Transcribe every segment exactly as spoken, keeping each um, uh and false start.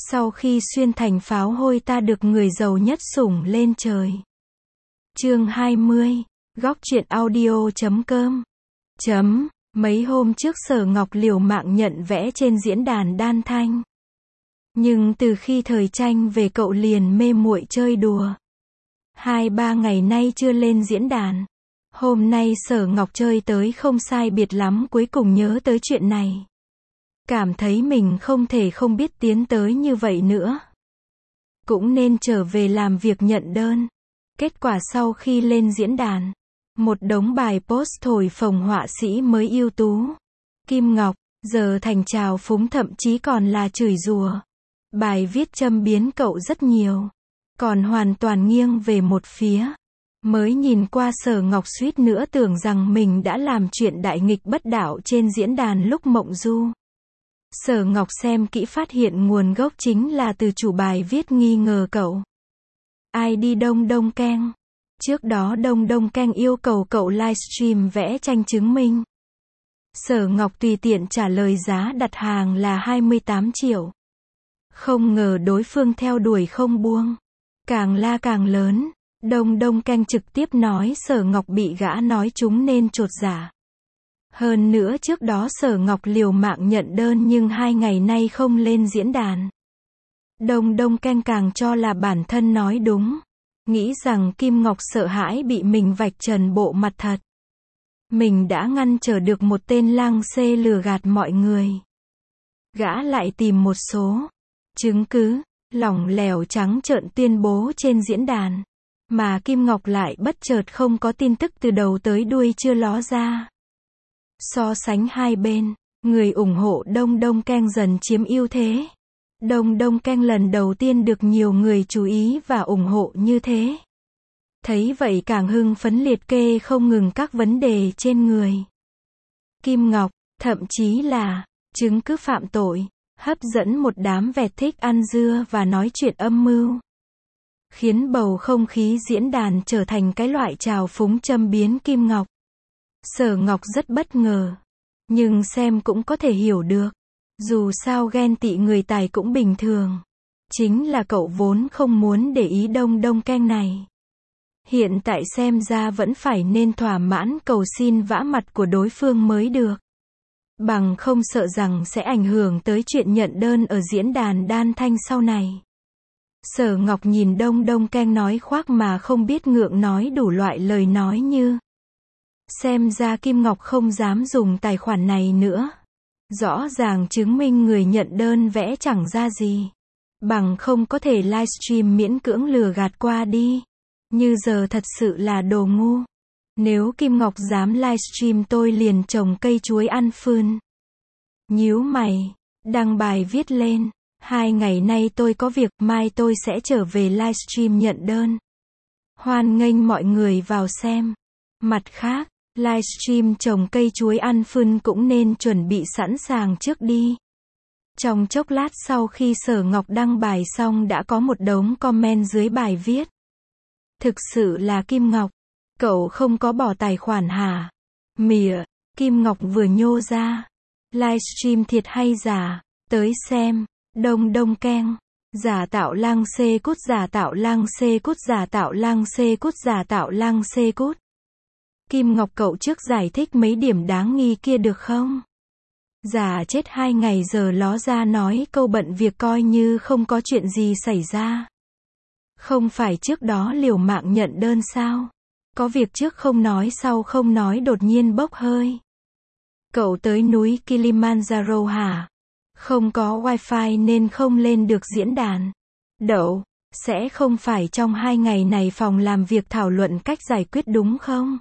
Sau khi xuyên thành pháo hôi ta được người giàu nhất sủng lên trời. Chương hai mươi, góc truyện audio chấm com. Chấm, mấy hôm trước Sở Ngọc liều mạng nhận vẽ trên diễn đàn Đan Thanh. Nhưng từ khi thời tranh về cậu liền mê muội chơi đùa. Hai ba ngày nay chưa lên diễn đàn. Hôm nay Sở Ngọc chơi tới không sai biệt lắm, cuối cùng nhớ tới chuyện này. Cảm thấy mình không thể không biết tiến tới như vậy nữa. Cũng nên trở về làm việc nhận đơn. Kết quả sau khi lên diễn đàn, một đống bài post thổi phồng họa sĩ mới ưu tú. Kim Ngọc, giờ thành trào phúng, thậm chí còn là chửi rủa. Bài viết châm biếm cậu rất nhiều. Còn hoàn toàn nghiêng về một phía. Mới nhìn qua Sở Ngọc suýt nữa tưởng rằng mình đã làm chuyện đại nghịch bất đạo trên diễn đàn lúc mộng du. Sở Ngọc xem kỹ phát hiện nguồn gốc chính là từ chủ bài viết nghi ngờ cậu. i đê Đông Đông Keng. Trước đó Đông Đông Keng yêu cầu cậu livestream vẽ tranh chứng minh. Sở Ngọc tùy tiện trả lời giá đặt hàng là hai mươi tám triệu. Không ngờ đối phương theo đuổi không buông. Càng la càng lớn. Đông Đông Keng trực tiếp nói Sở Ngọc bị gã nói chúng nên chột dạ. Hơn nữa trước đó Sở Ngọc liều mạng nhận đơn nhưng hai ngày nay không lên diễn đàn. Đông Đông Keng càng cho là bản thân nói đúng. Nghĩ rằng Kim Ngọc sợ hãi bị mình vạch trần bộ mặt thật. Mình đã ngăn trở được một tên lang xê lừa gạt mọi người. Gã lại tìm một số chứng cứ lỏng lẻo trắng trợn tuyên bố trên diễn đàn. Mà Kim Ngọc lại bất chợt không có tin tức từ đầu tới đuôi chưa ló ra. So sánh hai bên, người ủng hộ Đông Đông Keng dần chiếm ưu thế. Đông Đông Keng lần đầu tiên được nhiều người chú ý và ủng hộ như thế. Thấy vậy càng hưng phấn liệt kê không ngừng các vấn đề trên người Kim Ngọc, thậm chí là chứng cứ phạm tội, hấp dẫn một đám vẹt thích ăn dưa và nói chuyện âm mưu. Khiến bầu không khí diễn đàn trở thành cái loại trào phúng châm biếm Kim Ngọc. Sở Ngọc rất bất ngờ. Nhưng xem cũng có thể hiểu được. Dù sao ghen tị người tài cũng bình thường. Chính là cậu vốn không muốn để ý Đông Đông Keng này. Hiện tại xem ra vẫn phải nên thỏa mãn cầu xin vã mặt của đối phương mới được. Bằng không sợ rằng sẽ ảnh hưởng tới chuyện nhận đơn ở diễn đàn Đan Thanh sau này. Sở Ngọc nhìn Đông Đông Keng nói khoác mà không biết ngượng, nói đủ loại lời nói như: xem ra Kim Ngọc không dám dùng tài khoản này nữa. Rõ ràng chứng minh người nhận đơn vẽ chẳng ra gì. Bằng không có thể livestream miễn cưỡng lừa gạt qua đi. Như giờ thật sự là đồ ngu. Nếu Kim Ngọc dám livestream tôi liền trồng cây chuối ăn phươn. Nhíu mày, đăng bài viết lên: hai ngày nay tôi có việc, mai tôi sẽ trở về livestream nhận đơn. Hoan nghênh mọi người vào xem. Mặt khác, livestream trồng cây chuối ăn phươn cũng nên chuẩn bị sẵn sàng trước đi. Trong chốc lát sau khi Sở Ngọc đăng bài xong đã có một đống comment dưới bài viết. Thực sự là Kim Ngọc, cậu không có bỏ tài khoản hả? Mỉa, Kim Ngọc vừa nhô ra. Livestream thiệt hay giả? Tới xem. Đông Đông Keng. Giả tạo lang xê cút, giả tạo lang xê cút, giả tạo lang xê cút, giả tạo lang xê cút. Kim Ngọc cậu trước giải thích mấy điểm đáng nghi kia được không? Giả chết hai ngày giờ ló ra nói câu bận việc coi như không có chuyện gì xảy ra. Không phải trước đó liều mạng nhận đơn sao? Có việc trước không nói sau không nói đột nhiên bốc hơi. Cậu tới núi Kilimanjaro hả? Không có wifi nên không lên được diễn đàn. Đậu, sẽ không phải trong hai ngày này phòng làm việc thảo luận cách giải quyết đúng không?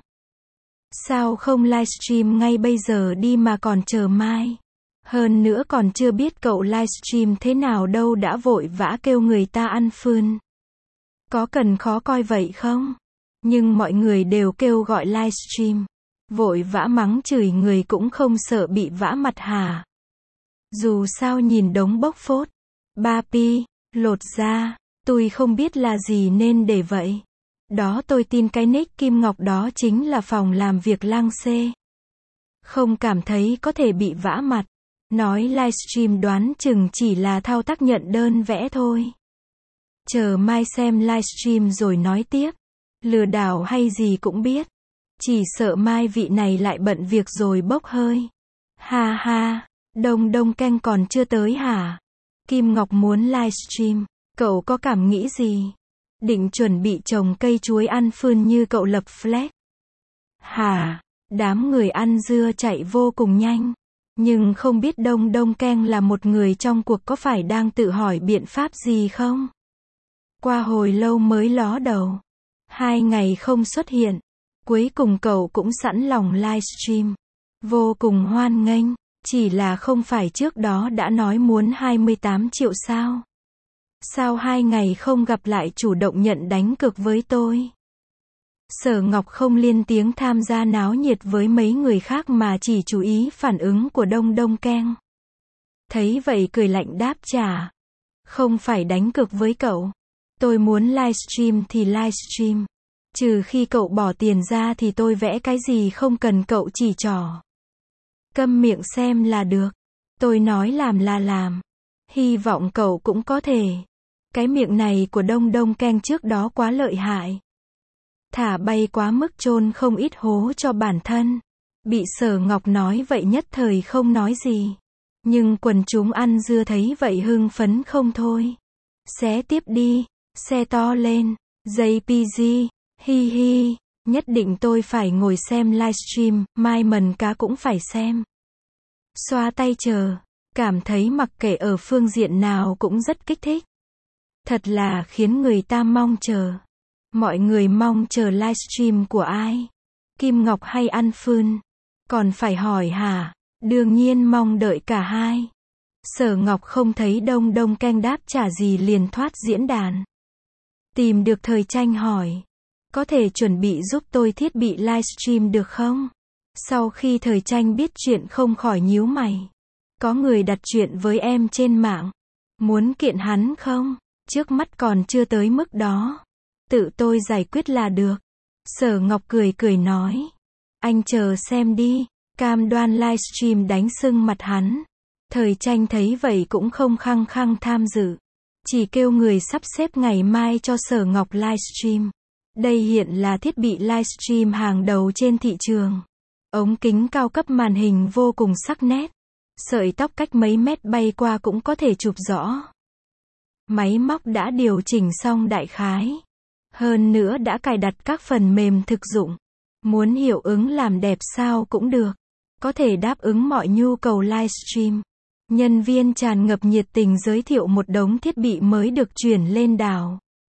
Sao không livestream ngay bây giờ đi mà còn chờ mai? Hơn nữa còn chưa biết cậu livestream thế nào đâu đã vội vã kêu người ta ăn phươn. Có cần khó coi vậy không? Nhưng mọi người đều kêu gọi livestream. Vội vã mắng chửi người cũng không sợ bị vã mặt hả? Dù sao nhìn đống bốc phốt. Ba pi, lột ra, tôi không biết là gì nên để vậy. Đó tôi tin cái nick Kim Ngọc đó chính là phòng làm việc lang xê. Không cảm thấy có thể bị vã mặt. Nói livestream đoán chừng chỉ là thao tác nhận đơn vẽ thôi. Chờ mai xem livestream rồi nói tiếp. Lừa đảo hay gì cũng biết. Chỉ sợ mai vị này lại bận việc rồi bốc hơi. Ha ha, Đông Đông Canh còn chưa tới hả? Kim Ngọc muốn livestream, cậu có cảm nghĩ gì? Định chuẩn bị trồng cây chuối ăn phươn như cậu lập flag. Hả? Đám người ăn dưa chạy vô cùng nhanh. Nhưng không biết Đông Đông Canh là một người trong cuộc có phải đang tự hỏi biện pháp gì không? Qua hồi lâu mới ló đầu. Hai ngày không xuất hiện. Cuối cùng cậu cũng sẵn lòng livestream. Vô cùng hoan nghênh. Chỉ là không phải trước đó đã nói muốn hai mươi tám triệu sao? Sao hai ngày không gặp lại chủ động nhận đánh cược với tôi? Sở Ngọc không liên tiếng tham gia náo nhiệt với mấy người khác mà chỉ chú ý phản ứng của Đông Đông Canh. Thấy vậy cười lạnh đáp trả. Không phải đánh cược với cậu. Tôi muốn livestream thì livestream. Trừ khi cậu bỏ tiền ra thì tôi vẽ cái gì không cần cậu chỉ trỏ. Câm miệng xem là được. Tôi nói làm là làm. Hy vọng cậu cũng có thể. Cái miệng này của Đông Đông Canh trước đó quá lợi hại. Thả bay quá mức chôn không ít hố cho bản thân. Bị Sở Ngọc nói vậy nhất thời không nói gì. Nhưng quần chúng ăn dưa thấy vậy hưng phấn không thôi. Xé tiếp đi. Xe to lên. jê pê giê. Hi hi. Nhất định tôi phải ngồi xem livestream. Mai mần cá cũng phải xem. Xoa tay chờ. Cảm thấy mặc kệ ở phương diện nào cũng rất kích thích. Thật là khiến người ta mong chờ. Mọi người mong chờ livestream của ai? Kim Ngọc hay ăn phươn? Còn phải hỏi hả? Đương nhiên mong đợi cả hai. Sở Ngọc không thấy Đông Đông Canh đáp trả gì liền thoát diễn đàn. Tìm được Thời Tranh hỏi. Có thể chuẩn bị giúp tôi thiết bị livestream được không? Sau khi Thời Tranh biết chuyện không khỏi nhíu mày. Có người đặt chuyện với em trên mạng. Muốn kiện hắn không? Trước mắt còn chưa tới mức đó. Tự tôi giải quyết là được. Sở Ngọc cười cười nói. Anh chờ xem đi. Cam đoan livestream đánh sưng mặt hắn. Thời Tranh thấy vậy cũng không khăng khăng tham dự. Chỉ kêu người sắp xếp ngày mai cho Sở Ngọc livestream. Đây hiện là thiết bị livestream hàng đầu trên thị trường. Ống kính cao cấp màn hình vô cùng sắc nét. Sợi tóc cách mấy mét bay qua cũng có thể chụp rõ. Máy móc đã điều chỉnh xong đại khái. Hơn nữa đã cài đặt các phần mềm thực dụng. Muốn hiệu ứng làm đẹp sao cũng được. Có thể đáp ứng mọi nhu cầu livestream. Nhân viên tràn ngập nhiệt tình giới thiệu một đống thiết bị mới được chuyển lên đảo.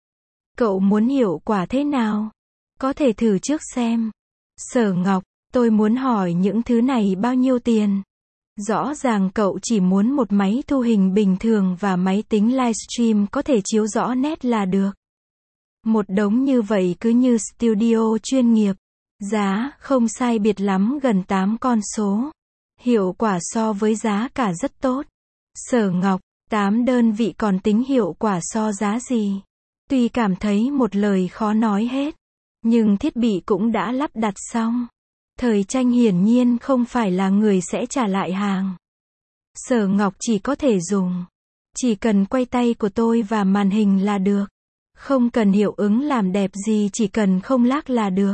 Cậu muốn hiệu quả thế nào? Có thể thử trước xem. Sở Ngọc, tôi muốn hỏi những thứ này bao nhiêu tiền? Rõ ràng cậu chỉ muốn một máy thu hình bình thường và máy tính livestream có thể chiếu rõ nét là được. Một đống như vậy cứ như studio chuyên nghiệp. Giá không sai biệt lắm gần tám con số. Hiệu quả so với giá cả rất tốt. Sở Ngọc, tám đơn vị còn tính hiệu quả so giá gì? Tuy cảm thấy một lời khó nói hết. Nhưng thiết bị cũng đã lắp đặt xong. Thời Tranh hiển nhiên không phải là người sẽ trả lại hàng. Sở Ngọc chỉ có thể dùng. Chỉ cần quay tay của tôi và màn hình là được. Không cần hiệu ứng làm đẹp gì, chỉ cần không lag là được.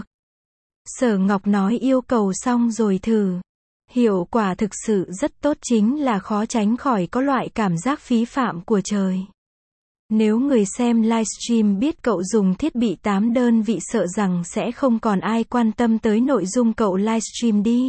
Sở Ngọc nói yêu cầu xong rồi thử. Hiệu quả thực sự rất tốt, chính là khó tránh khỏi có loại cảm giác phí phạm của trời. Nếu người xem livestream biết cậu dùng thiết bị tám đơn vị sợ rằng sẽ không còn ai quan tâm tới nội dung cậu livestream đi.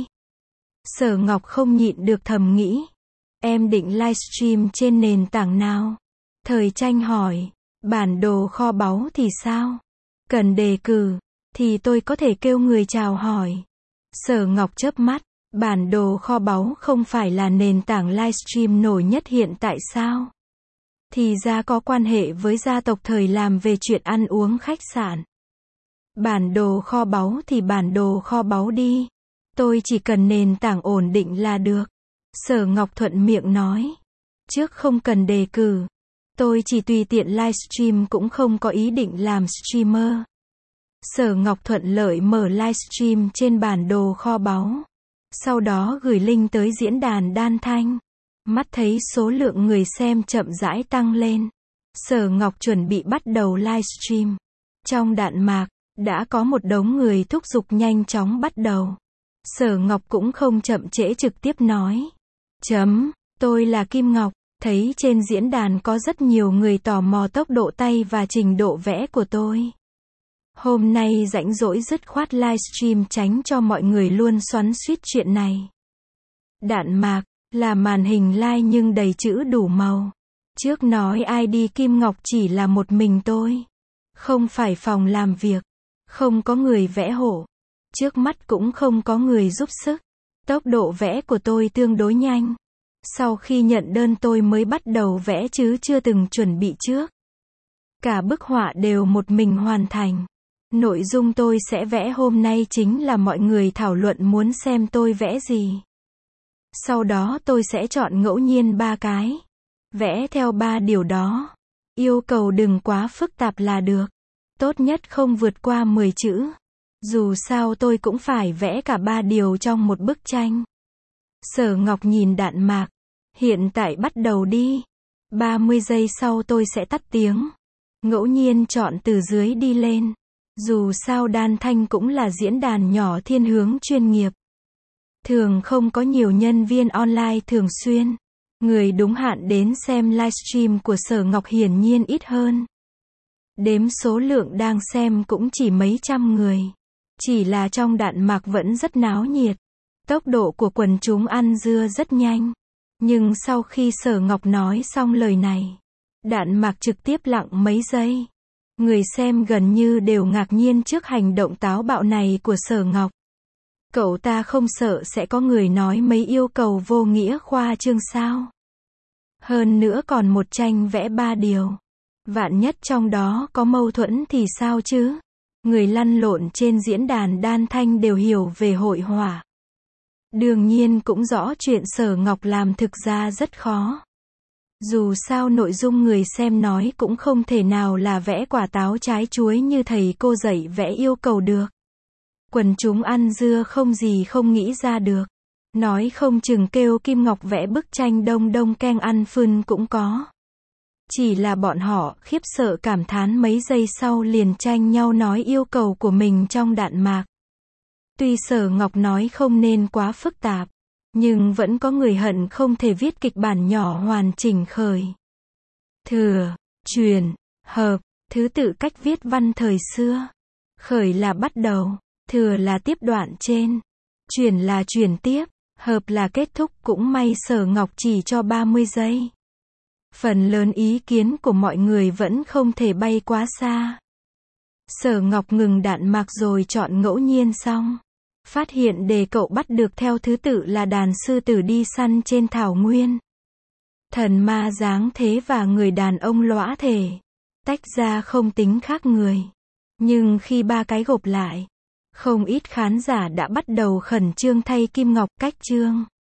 Sở Ngọc không nhịn được thầm nghĩ. Em định livestream trên nền tảng nào? Thời Tranh hỏi. Bản đồ kho báu thì sao? Cần đề cử, thì tôi có thể kêu người chào hỏi. Sở Ngọc chớp mắt. Bản đồ kho báu không phải là nền tảng livestream nổi nhất hiện tại sao? Thì ra có quan hệ với gia tộc Thời làm về chuyện ăn uống khách sạn. Bản đồ kho báu thì bản đồ kho báu đi. Tôi chỉ cần nền tảng ổn định là được. Sở Ngọc thuận miệng nói. Trước không cần đề cử. Tôi chỉ tùy tiện livestream cũng không có ý định làm streamer. Sở Ngọc thuận lợi mở livestream trên bản đồ kho báu. Sau đó gửi link tới diễn đàn Đan Thanh. Mắt thấy số lượng người xem chậm rãi tăng lên. Sở Ngọc chuẩn bị bắt đầu livestream. Trong đạn mạc, đã có một đống người thúc giục nhanh chóng bắt đầu. Sở Ngọc cũng không chậm trễ trực tiếp nói. Chấm, tôi là Kim Ngọc. Thấy trên diễn đàn có rất nhiều người tò mò tốc độ tay và trình độ vẽ của tôi. Hôm nay rảnh rỗi dứt khoát livestream tránh cho mọi người luôn xoắn xuýt chuyện này. Đạn mạc, là màn hình live nhưng đầy chữ đủ màu. Trước nói i đê Kim Ngọc chỉ là một mình tôi. Không phải phòng làm việc. Không có người vẽ hộ. Trước mắt cũng không có người giúp sức. Tốc độ vẽ của tôi tương đối nhanh. Sau khi nhận đơn tôi mới bắt đầu vẽ chứ chưa từng chuẩn bị trước. Cả bức họa đều một mình hoàn thành. Nội dung tôi sẽ vẽ hôm nay chính là mọi người thảo luận muốn xem tôi vẽ gì. Sau đó tôi sẽ chọn ngẫu nhiên ba cái. Vẽ theo ba điều đó. Yêu cầu đừng quá phức tạp là được. Tốt nhất không vượt qua mười chữ. Dù sao tôi cũng phải vẽ cả ba điều trong một bức tranh. Sở Ngọc nhìn đạn mạc. Hiện tại bắt đầu đi. ba mươi giây sau tôi sẽ tắt tiếng. Ngẫu nhiên chọn từ dưới đi lên. Dù sao Đan Thanh cũng là diễn đàn nhỏ thiên hướng chuyên nghiệp. Thường không có nhiều nhân viên online thường xuyên. Người đúng hạn đến xem livestream của Sở Ngọc hiển nhiên ít hơn. Đếm số lượng đang xem cũng chỉ mấy trăm người. Chỉ là trong đạn mạc vẫn rất náo nhiệt. Tốc độ của quần chúng ăn dưa rất nhanh. Nhưng sau khi Sở Ngọc nói xong lời này, đạn mạc trực tiếp lặng mấy giây. Người xem gần như đều ngạc nhiên trước hành động táo bạo này của Sở Ngọc. Cậu ta không sợ sẽ có người nói mấy yêu cầu vô nghĩa khoa trương sao? Hơn nữa còn một tranh vẽ ba điều. Vạn nhất trong đó có mâu thuẫn thì sao chứ? Người lăn lộn trên diễn đàn Đan Thanh đều hiểu về hội họa. Đương nhiên cũng rõ chuyện Sở Ngọc làm thực ra rất khó. Dù sao nội dung người xem nói cũng không thể nào là vẽ quả táo trái chuối như thầy cô dạy vẽ yêu cầu được. Quần chúng ăn dưa không gì không nghĩ ra được. Nói không chừng kêu Kim Ngọc vẽ bức tranh đông đông keng ăn phân cũng có. Chỉ là bọn họ khiếp sợ cảm thán mấy giây sau liền tranh nhau nói yêu cầu của mình trong đạn mạc. Tuy Sở Ngọc nói không nên quá phức tạp, nhưng vẫn có người hận không thể viết kịch bản nhỏ hoàn chỉnh khởi. Thừa, truyền, hợp, thứ tự cách viết văn thời xưa. Khởi là bắt đầu, thừa là tiếp đoạn trên, truyền là truyền tiếp, hợp là kết thúc. Cũng may Sở Ngọc chỉ cho ba mươi giây. Phần lớn ý kiến của mọi người vẫn không thể bay quá xa. Sở Ngọc ngừng đạn mạc rồi chọn ngẫu nhiên xong. Phát hiện đề cậu bắt được theo thứ tự là đàn sư tử đi săn trên thảo nguyên, thần ma dáng thế và người đàn ông lõa thể. Tách ra không tính khác người. Nhưng khi ba cái gộp lại, không ít khán giả đã bắt đầu khẩn trương thay Kim Ngọc cách chương.